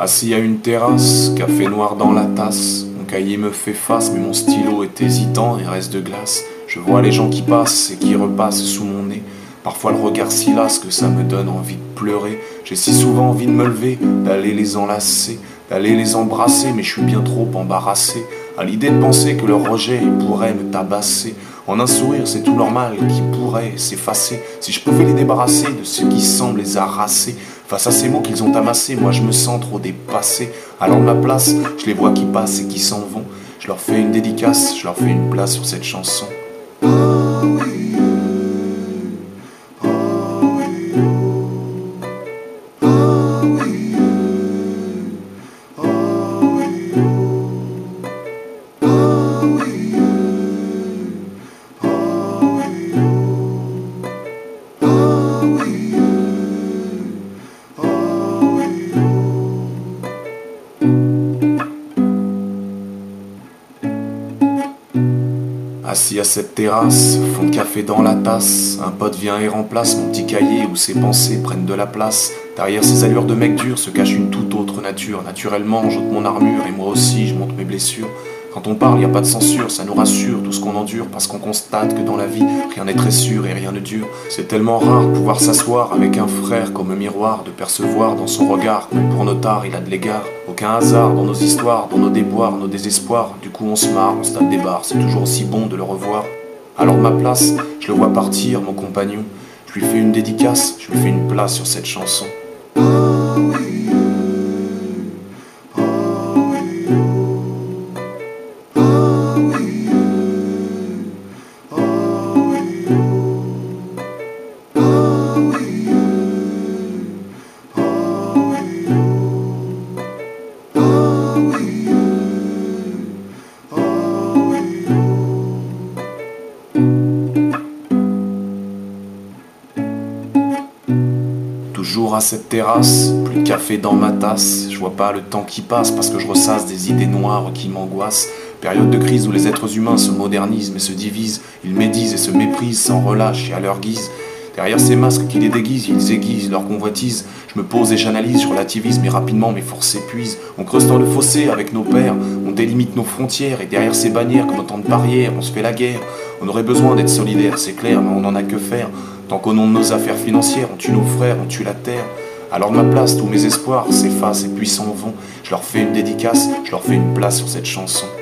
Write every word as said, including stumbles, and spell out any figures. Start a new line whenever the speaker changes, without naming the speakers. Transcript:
Assis à une terrasse, café noir dans la tasse. Mon cahier me fait face, mais mon stylo est hésitant et reste de glace. Je vois les gens qui passent et qui repassent sous mon nez. Parfois le regard si las que ça me donne envie de pleurer. J'ai si souvent envie de me lever, d'aller les enlacer, d'aller les embrasser, mais je suis bien trop embarrassé à l'idée de penser que leur rejet pourrait me tabasser. En un sourire, c'est tout normal qui pourrait s'effacer. Si je pouvais les débarrasser de ce qui semble les harasser. Face à ces mots qu'ils ont amassés, moi je me sens trop dépassé. Alors de ma place, je les vois qui passent et qui s'en vont. Je leur fais une dédicace, je leur fais une place sur cette chanson. Oh oui, oh oui, oh oui, oh oui, oh oui, oh oui. Assis à cette terrasse, fond de café dans la tasse, un pote vient et remplace mon petit cahier où ses pensées prennent de la place. Derrière ces allures de mec dur se cache une toute autre nature. Naturellement, j'ôte mon armure et moi aussi je monte mes blessures. Quand on parle, y a pas de censure, ça nous rassure tout ce qu'on endure, parce qu'on constate que dans la vie, rien n'est très sûr et rien ne dure. C'est tellement rare de pouvoir s'asseoir avec un frère comme un miroir, de percevoir dans son regard, même pour nos tares, il a de l'égard. Aucun hasard dans nos histoires, dans nos déboires, nos désespoirs. Du coup on se marre, on se tape des barres, c'est toujours aussi bon de le revoir. Alors de ma place, je le vois partir, mon compagnon. Je lui fais une dédicace, je lui fais une place sur cette chanson. Oh oui. Toujours à cette terrasse, plus de café dans ma tasse. Je vois pas le temps qui passe parce que je ressasse des idées noires qui m'angoissent. Période de crise où les êtres humains se modernisent mais se divisent. Ils médisent et se méprisent sans relâche et à leur guise. Derrière ces masques qui les déguisent, ils aiguisent leur convoitise. Je me pose et j'analyse, je relativise, mais rapidement mes forces s'épuisent. On creuse tant le fossé avec nos pères, on délimite nos frontières. Et derrière ces bannières, comme autant de barrières, on se fait la guerre. On aurait besoin d'être solidaire, c'est clair, mais on n'en a que faire. Tant qu'au nom de nos affaires financières, on tue nos frères, on tue la terre. Alors de ma place, tous mes espoirs s'effacent et puis s'en vont. Je leur fais une dédicace, je leur fais une place sur cette chanson.